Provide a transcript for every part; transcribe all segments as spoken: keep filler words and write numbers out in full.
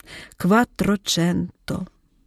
Кватроченто.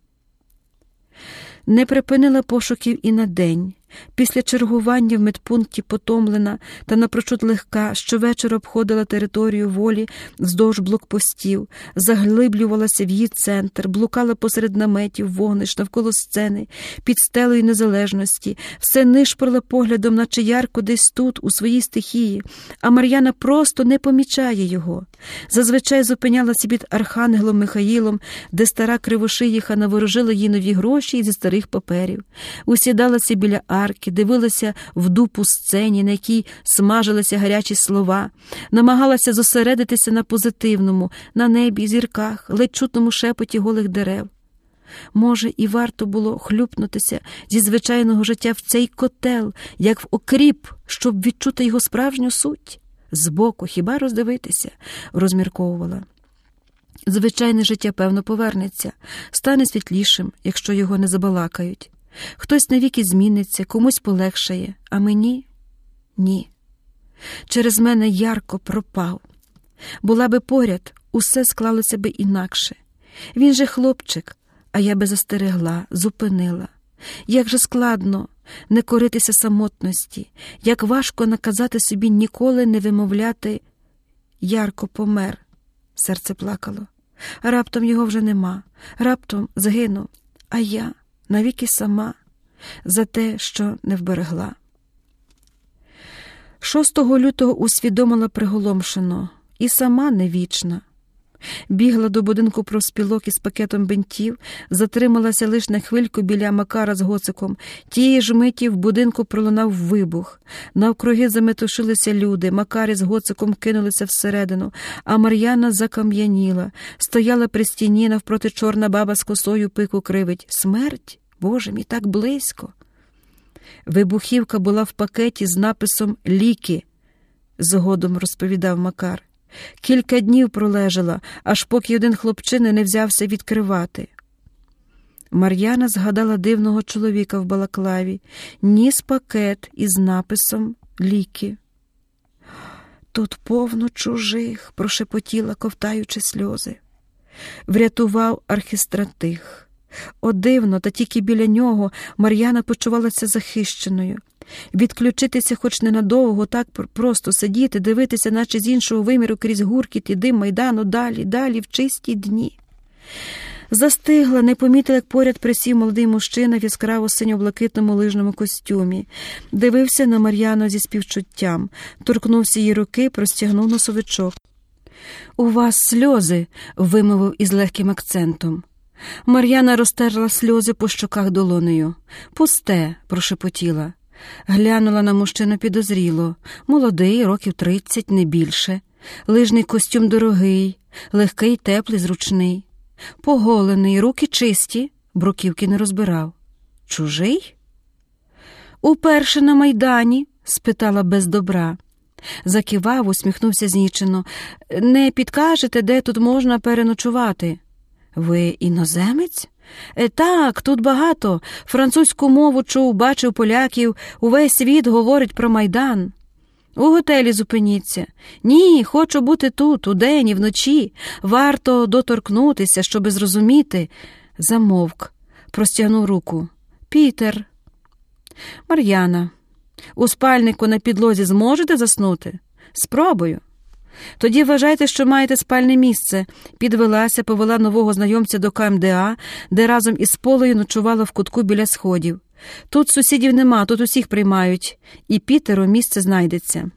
Не припинила пошуків і на день. Після чергування в медпункті потомлена та напрочуд легка, щовечора обходила територію волі вздовж блокпостів, заглиблювалася в її центр, блукала посеред наметів, вогнищ, навколо сцени, під стелею незалежності, все нишпорила поглядом, наче Ярко десь тут, у своїй стихії, а Мар'яна просто не помічає його. Зазвичай зупинялася під архангелом Михаїлом, де стара кривошиїха наворожила їй нові гроші зі старих паперів. Усідалася біля арки, дивилася в дупу сцені, на якій смажилися гарячі слова, намагалася зосередитися на позитивному, на небі, зірках, ледь чутному шепоті голих дерев. Може, і варто було хлюпнутися зі звичайного життя в цей котел, як в окріп, щоб відчути його справжню суть? Збоку, хіба роздивитися, розмірковувала. Звичайне життя, певно, повернеться, стане світлішим, якщо його не забалакають. Хтось навіки зміниться, комусь полегшає, а мені – ні. Через мене Ярко пропав. Була би поряд, усе склалося би інакше. Він же хлопчик, а я би застерегла, зупинила. Як же складно не коритися самотності, як важко наказати собі ніколи не вимовляти «Ярко помер». Серце плакало. Раптом його вже нема, раптом загинув, а я навіки сама за те, що не вберегла. шостого лютого усвідомила приголомшено, і сама не вічна. Бігла до будинку профспілок із пакетом бинтів, затрималася лиш на хвильку біля Макара з Гоциком. Тієї ж миті в будинку пролунав вибух. Навкруги заметушилися люди, Макар із Гоциком кинулися всередину, а Мар'яна закам'яніла. Стояла при стіні, навпроти чорна баба з косою пику кривить. Смерть? Боже мій, так близько. Вибухівка була в пакеті з написом «Ліки», згодом розповідав Макар. Кілька днів пролежала, аж поки один хлопчина не взявся відкривати. Мар'яна згадала дивного чоловіка в балаклаві, ніс пакет із написом «Ліки». «Тут повно чужих», – прошепотіла, ковтаючи сльози. Врятував архістратиг. О, дивно, та тільки біля нього Мар'яна почувалася захищеною. Відключитися хоч ненадовго, так просто сидіти, дивитися, наче з іншого виміру крізь гуркіт і дим Майдану, далі, далі, в чисті дні. Застигла, не помітила, як поряд присів молодий мужчина в яскраво синьо-блакитному лижному костюмі. Дивився на Мар'яну зі співчуттям, торкнувся її руки, простягнув носовичок. «У вас сльози», – вимовив із легким акцентом. Мар'яна розтерла сльози по щоках долонею. «Пусте», – прошепотіла. Глянула на мужчину підозріло. Молодий, років тридцять, не більше. Лижний костюм дорогий, легкий, теплий, зручний. Поголений, руки чисті, бруківки не розбирав. Чужий? «Уперше на Майдані?» – спитала без добра. Закивав, усміхнувся знічено. «Не підкажете, де тут можна переночувати?» «Ви іноземець?» Е, «Так, тут багато. Французьку мову чув, бачив поляків. Увесь світ говорить про Майдан». «У готелі зупиніться». «Ні, хочу бути тут, удень і вночі. Варто доторкнутися, щоби зрозуміти». Замовк, простягнув руку. «Пітер». «Мар'яна, у спальнику на підлозі зможете заснути?» «Спробую». «Тоді вважайте, що маєте спальне місце». Підвелася, повела нового знайомця до ка ем де а, де разом із Полею ночувала в кутку біля сходів. «Тут сусідів нема, тут усіх приймають. І Пітеру місце знайдеться».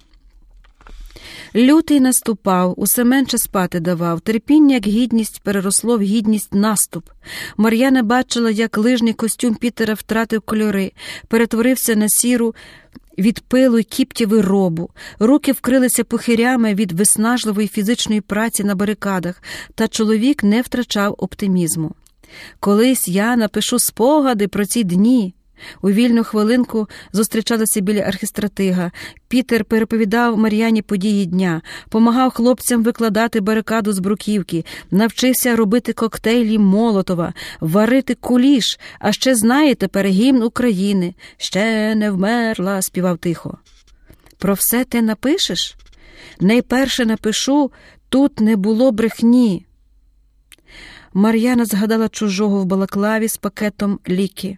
Лютий наступав, усе менше спати давав. Терпіння, як гідність, переросло в гідність наступ. Мар'яна бачила, як лижний костюм Пітера втратив кольори, перетворився на сіру від пилу й кіптєву робу. Руки вкрилися пухирями від виснажливої фізичної праці на барикадах, та чоловік не втрачав оптимізму. «Колись я напишу спогади про ці дні». У вільну хвилинку зустрічалися біля архістратига. Пітер переповідав Мар'яні події дня, помагав хлопцям викладати барикаду з бруківки, навчився робити коктейлі Молотова, варити куліш, а ще знає тепер гімн України. «Ще не вмерла», – співав тихо. «Про все те напишеш?» «Найперше напишу, тут не було брехні». Мар'яна згадала чужого в балаклаві з пакетом ліки.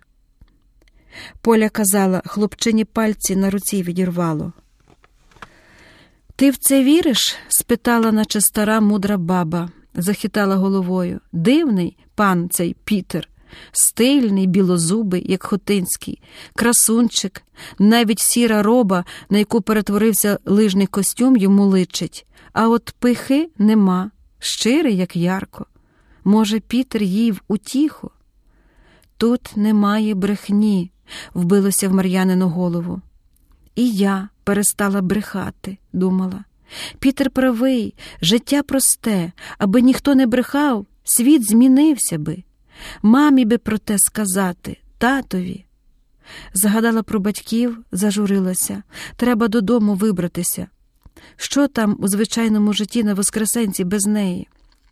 Поля казала, хлопчині пальці на руці відірвало. «Ти в це віриш?» – спитала, наче стара мудра баба. Захитала головою. «Дивний пан цей Пітер. Стильний, білозубий, як Хотинський. Красунчик. Навіть сіра роба, на яку перетворився лижний костюм, йому личить. А от пихи нема. Щирий, як Ярко. Може, Пітер їй в утіху?» «Тут немає брехні», – вбилося в Мар'янину голову. «І я перестала брехати», – думала. «Пітер правий, життя просте. Аби ніхто не брехав, світ змінився би. Мамі би про те сказати, татові». Згадала про батьків, зажурилася. Треба додому вибратися. Що там у звичайному житті на Воскресенці без неї?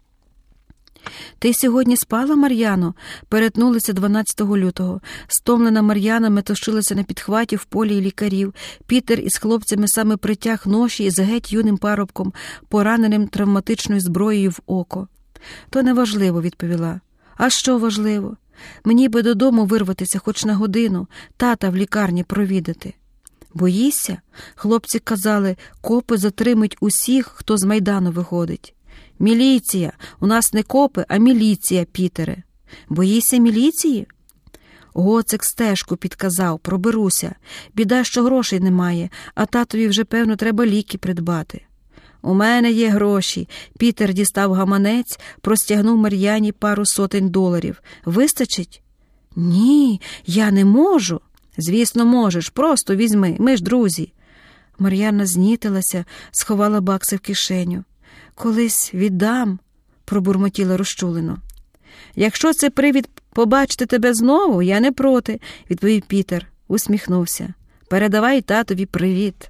«Ти сьогодні спала, Мар'яно?» Перетнулися дванадцятого лютого. Стомлена Мар'яна метушилася на підхваті в полі лікарів. Пітер із хлопцями саме притяг ноші із геть юним парубком, пораненим травматичною зброєю в око. «То неважливо», – відповіла. «А що важливо? Мені би додому вирватися хоч на годину, тата в лікарні провідати». «Боїшся?» – хлопці казали, копи затримують усіх, хто з Майдану виходить. «Міліція! У нас не копи, а міліція, Пітере!» «Боїшся міліції?» Гоцик стежку підказав, проберуся. Біда, що грошей немає, а татові вже, певно, треба ліки придбати. «У мене є гроші!» Пітер дістав гаманець, простягнув Мар'яні пару сотень доларів. «Вистачить?» «Ні, я не можу!» «Звісно, можеш, просто візьми, ми ж друзі!» Мар'яна знітилася, сховала бакси в кишеню. «Колись віддам», – пробурмотіла розчулено. «Якщо це привід побачити тебе знову, я не проти», – відповів Пітер, усміхнувся. «Передавай татові привіт».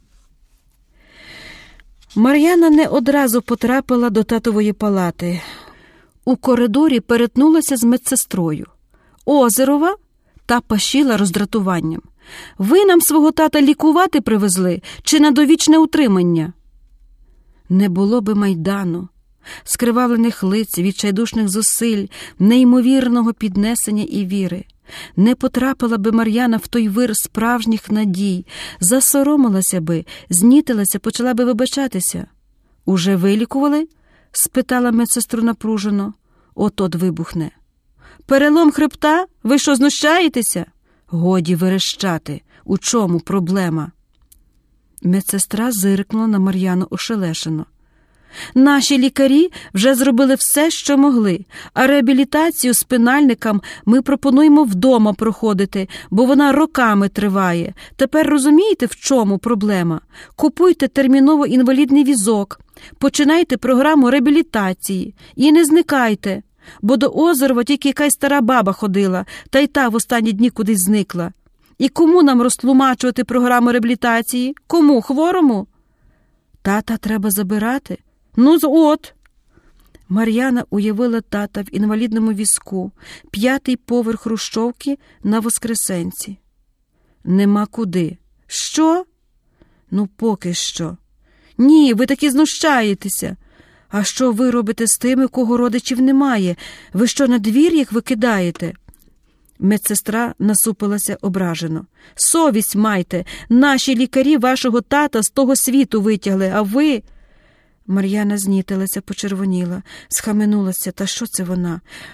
Мар'яна не одразу потрапила до татової палати. У коридорі перетнулася з медсестрою. «Озерова?» – та пашіла роздратуванням. «Ви нам свого тата лікувати привезли чи на довічне утримання?» Не було би Майдану, скривавлених лиць, відчайдушних зусиль, неймовірного піднесення і віри. Не потрапила би Мар'яна в той вир справжніх надій, засоромилася би, знітилася, почала би вибачатися. «Уже вилікували?» – спитала медсестру напружено. От-от вибухне. «Перелом хребта? Ви що, знущаєтеся?» «Годі верещати. У чому проблема?» Медсестра зиркнула на Мар'яну ошелешено. «Наші лікарі вже зробили все, що могли, а реабілітацію спинальникам ми пропонуємо вдома проходити, бо вона роками триває. Тепер розумієте, в чому проблема? Купуйте терміново інвалідний візок, починайте програму реабілітації і не зникайте, бо до Озерова тільки якась стара баба ходила, та й та в останні дні кудись зникла. І кому нам розтлумачувати програму реабілітації? Кому? Хворому?» «Тата треба забирати?» «Ну, от!» Мар'яна уявила тата в інвалідному візку, п'ятий поверх хрущовки на Воскресенці. «Нема куди». «Що?» «Ну, поки що». «Ні, ви таки знущаєтеся. А що ви робите з тими, кого родичів немає? Ви що, на двір їх викидаєте?» Медсестра насупилася ображено. «Совість майте! Наші лікарі вашого тата з того світу витягли, а ви...» Мар'яна знітилася, почервоніла, схаменулася. Та що це вона?